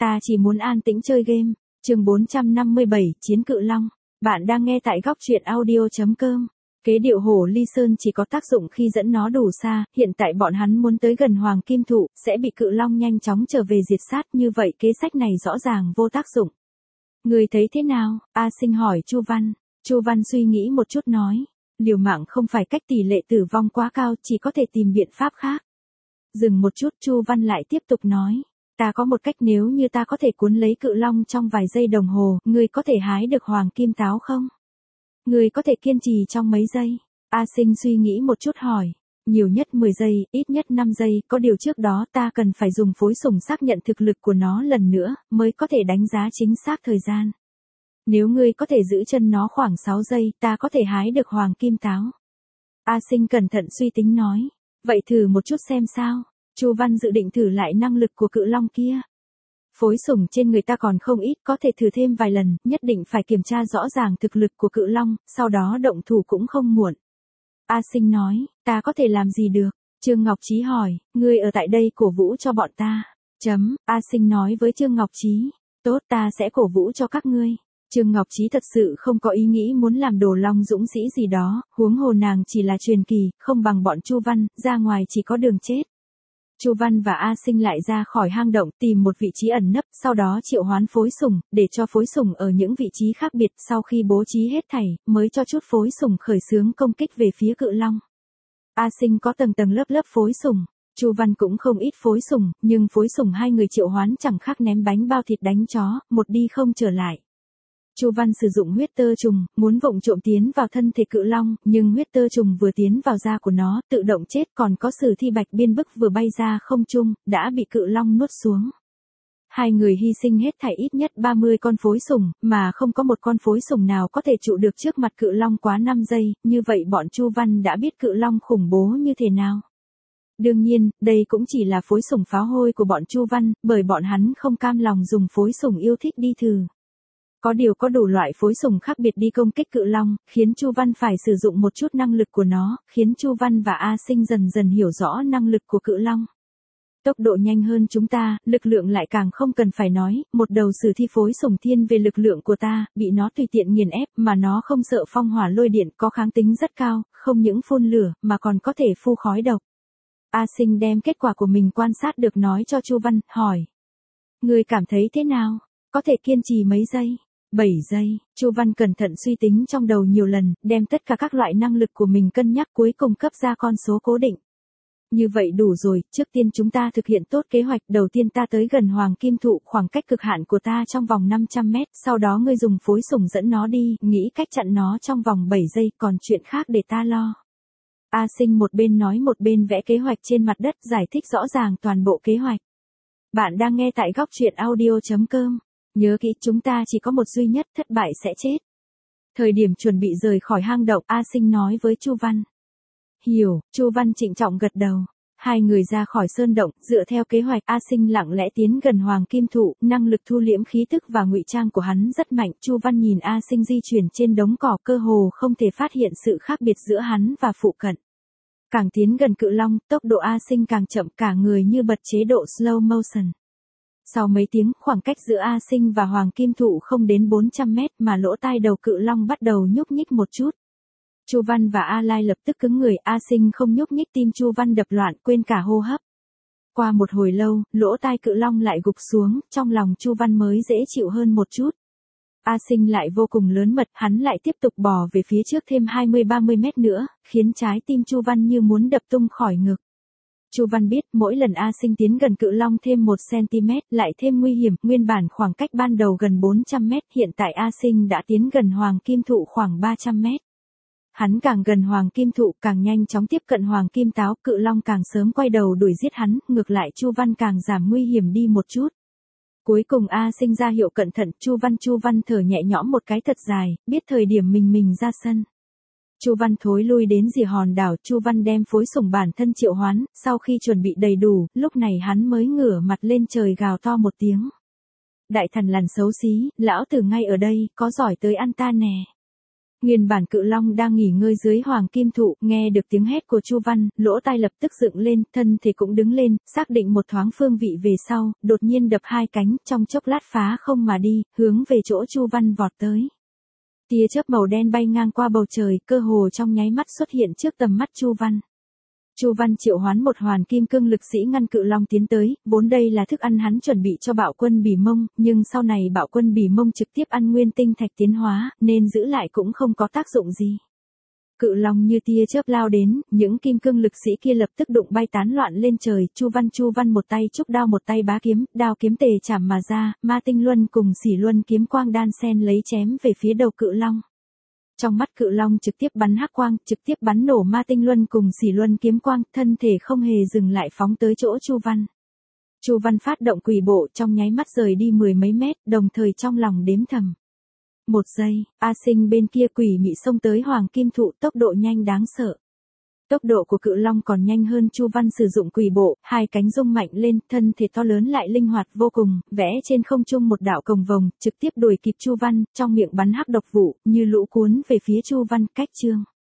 ta chỉ muốn an tĩnh chơi game. Chương 457, Chiến Cự Long. Bạn đang nghe tại góc truyện audio.com. Kế điệu hổ ly sơn chỉ có tác dụng khi dẫn nó đủ xa, hiện tại bọn hắn muốn tới gần Hoàng Kim Thụ, sẽ bị Cự Long nhanh chóng trở về diệt sát, như vậy kế sách này rõ ràng vô tác dụng. Người thấy thế nào? A Sinh hỏi Chu Văn. Chu Văn suy nghĩ một chút nói, liều mạng không phải cách, tỷ lệ tử vong quá cao, chỉ có thể tìm biện pháp khác. Dừng một chút, Chu Văn lại tiếp tục nói, ta có một cách, nếu như ta có thể cuốn lấy Cự Long trong vài giây đồng hồ, ngươi có thể hái được Hoàng Kim Táo không? Ngươi có thể kiên trì trong mấy giây? A Sinh suy nghĩ một chút hỏi, nhiều nhất 10 giây, ít nhất 5 giây, có điều trước đó ta cần phải dùng phối sủng xác nhận thực lực của nó lần nữa, mới có thể đánh giá chính xác thời gian. Nếu ngươi có thể giữ chân nó khoảng 6 giây, ta có thể hái được Hoàng Kim Táo. A Sinh cẩn thận suy tính nói, vậy thử một chút xem sao. Chu Văn dự định thử lại năng lực của Cự Long kia. Phối sủng trên người ta còn không ít, có thể thử thêm vài lần, nhất định phải kiểm tra rõ ràng thực lực của Cự Long, sau đó động thủ cũng không muộn. A Sinh nói, ta có thể làm gì được? Trương Ngọc Chí hỏi, ngươi ở tại đây cổ vũ cho bọn ta. A Sinh nói với Trương Ngọc Chí, tốt, ta sẽ cổ vũ cho các ngươi. Trương Ngọc Chí thật sự không có ý nghĩ muốn làm đồ long dũng sĩ gì đó, huống hồ nàng chỉ là truyền kỳ, không bằng bọn Chu Văn, ra ngoài chỉ có đường chết. Chu Văn và A Sinh lại ra khỏi hang động, tìm một vị trí ẩn nấp, sau đó triệu hoán phối sủng, để cho phối sủng ở những vị trí khác biệt, sau khi bố trí hết thảy, mới cho chút phối sủng khởi xướng công kích về phía Cự Long. A Sinh có tầng tầng lớp lớp phối sủng, Chu Văn cũng không ít phối sủng, nhưng phối sủng hai người triệu hoán chẳng khác ném bánh bao thịt đánh chó, một đi không trở lại. Chu Văn sử dụng huyết tơ trùng, muốn vụng trộm tiến vào thân thể Cự Long, nhưng huyết tơ trùng vừa tiến vào da của nó, tự động chết, còn có Sử Thi Bạch Biên Bức vừa bay ra không trung, đã bị Cự Long nuốt xuống. Hai người hy sinh hết thảy ít nhất 30 con phối sủng, mà không có một con phối sủng nào có thể trụ được trước mặt Cự Long quá 5 giây, như vậy bọn Chu Văn đã biết Cự Long khủng bố như thế nào. Đương nhiên, đây cũng chỉ là phối sủng pháo hôi của bọn Chu Văn, bởi bọn hắn không cam lòng dùng phối sủng yêu thích đi thử. Có điều có đủ loại phối sủng khác biệt đi công kích Cự Long, khiến Chu Văn phải sử dụng một chút năng lực của nó, khiến Chu Văn và A Sinh dần dần hiểu rõ năng lực của Cự Long. Tốc độ nhanh hơn chúng ta, lực lượng lại càng không cần phải nói, một đầu Sử Thi phối sủng thiên về lực lượng của ta, bị nó tùy tiện nghiền ép, mà nó không sợ phong hỏa lôi điện, có kháng tính rất cao, không những phun lửa, mà còn có thể phun khói độc. A Sinh đem kết quả của mình quan sát được nói cho Chu Văn, hỏi. Ngươi cảm thấy thế nào? Có thể kiên trì mấy giây? 7 giây, Chu Văn cẩn thận suy tính trong đầu nhiều lần, đem tất cả các loại năng lực của mình cân nhắc, cuối cùng cấp ra con số cố định. Như vậy đủ rồi, trước tiên chúng ta thực hiện tốt kế hoạch, đầu tiên ta tới gần Hoàng Kim Thụ, khoảng cách cực hạn của ta trong vòng 500 mét, sau đó ngươi dùng phối sủng dẫn nó đi, nghĩ cách chặn nó trong vòng 7 giây, còn chuyện khác để ta lo. A Sinh một bên nói một bên vẽ kế hoạch trên mặt đất, giải thích rõ ràng toàn bộ kế hoạch. Bạn đang nghe tại góc truyện audio.com. Nhớ kỹ, chúng ta chỉ có một duy nhất, thất bại sẽ chết. Thời điểm chuẩn bị rời khỏi hang động, A Sinh nói với Chu Văn. Hiểu, Chu Văn trịnh trọng gật đầu. Hai người ra khỏi sơn động, dựa theo kế hoạch, A Sinh lặng lẽ tiến gần Hoàng Kim Thụ, năng lực thu liễm khí tức và ngụy trang của hắn rất mạnh. Chu Văn nhìn A Sinh di chuyển trên đống cỏ, cơ hồ không thể phát hiện sự khác biệt giữa hắn và phụ cận. Càng tiến gần Cự Long, tốc độ A Sinh càng chậm, cả người như bật chế độ slow motion. Sau mấy tiếng, khoảng cách giữa A Sinh và Hoàng Kim Thụ không đến 400 mét, mà lỗ tai đầu Cự Long bắt đầu nhúc nhích một chút. Chu Văn và A Lai lập tức cứng người, A Sinh không nhúc nhích, tim Chu Văn đập loạn, quên cả hô hấp. Qua một hồi lâu, lỗ tai Cự Long lại gục xuống, trong lòng Chu Văn mới dễ chịu hơn một chút. A Sinh lại vô cùng lớn mật, hắn lại tiếp tục bò về phía trước thêm 20-30 mét nữa, khiến trái tim Chu Văn như muốn đập tung khỏi ngực. Chu Văn biết, mỗi lần A Sinh tiến gần Cự Long thêm 1 cm, lại thêm nguy hiểm, nguyên bản khoảng cách ban đầu gần 400 mét, hiện tại A Sinh đã tiến gần Hoàng Kim Thụ khoảng 300 mét. Hắn càng gần Hoàng Kim Thụ, càng nhanh chóng tiếp cận Hoàng Kim Táo, Cự Long càng sớm quay đầu đuổi giết hắn, ngược lại Chu Văn càng giảm nguy hiểm đi một chút. Cuối cùng A Sinh ra hiệu cẩn thận, Chu Văn thở nhẹ nhõm một cái thật dài, biết thời điểm mình ra sân. Chu Văn thối lui đến rìa hòn đảo, Chu Văn đem phối sủng bản thân triệu hoán, sau khi chuẩn bị đầy đủ, lúc này hắn mới ngửa mặt lên trời gào to một tiếng. Đại thần lằn xấu xí, lão tử ngay ở đây, có giỏi tới ăn ta nè. Nguyên bản Cự Long đang nghỉ ngơi dưới hoàng kim thụ, nghe được tiếng hét của Chu Văn, lỗ tai lập tức dựng lên, thân thể cũng đứng lên, xác định một thoáng phương vị về sau, đột nhiên đập hai cánh, trong chốc lát phá không mà đi, hướng về chỗ Chu Văn vọt tới. Tia chớp màu đen bay ngang qua bầu trời, cơ hồ trong nháy mắt xuất hiện trước tầm mắt Chu Văn. Chu Văn triệu hoán một hoàn kim cương lực sĩ ngăn Cự Long tiến tới, vốn đây là thức ăn hắn chuẩn bị cho Bạo Quân Bỉ Mông, nhưng sau này Bạo Quân Bỉ Mông trực tiếp ăn nguyên tinh thạch tiến hóa, nên giữ lại cũng không có tác dụng gì. Cự Long như tia chớp lao đến, những kim cương lực sĩ kia lập tức đụng bay tán loạn lên trời, Chu Văn một tay trúc đao một tay bá kiếm, đao kiếm tề chảm mà ra, ma tinh luân cùng xỉ luân kiếm quang đan sen lấy chém về phía đầu Cự Long. Trong mắt Cự Long trực tiếp bắn hắc quang, trực tiếp bắn nổ ma tinh luân cùng xỉ luân kiếm quang, thân thể không hề dừng lại phóng tới chỗ Chu Văn. Chu Văn phát động quỷ bộ, trong nháy mắt rời đi 10 mấy mét, đồng thời trong lòng đếm thầm. 1 giây, A Sinh bên kia quỷ mị xông tới hoàng kim thụ, tốc độ nhanh đáng sợ. Tốc độ của Cự Long còn nhanh hơn Chu Văn sử dụng quỷ bộ, hai cánh rung mạnh lên, thân thể to lớn lại linh hoạt vô cùng, vẽ trên không trung một đạo cầu vồng, trực tiếp đuổi kịp Chu Văn, trong miệng bắn hắc độc vụ, như lũ cuốn về phía Chu Văn, cách chương.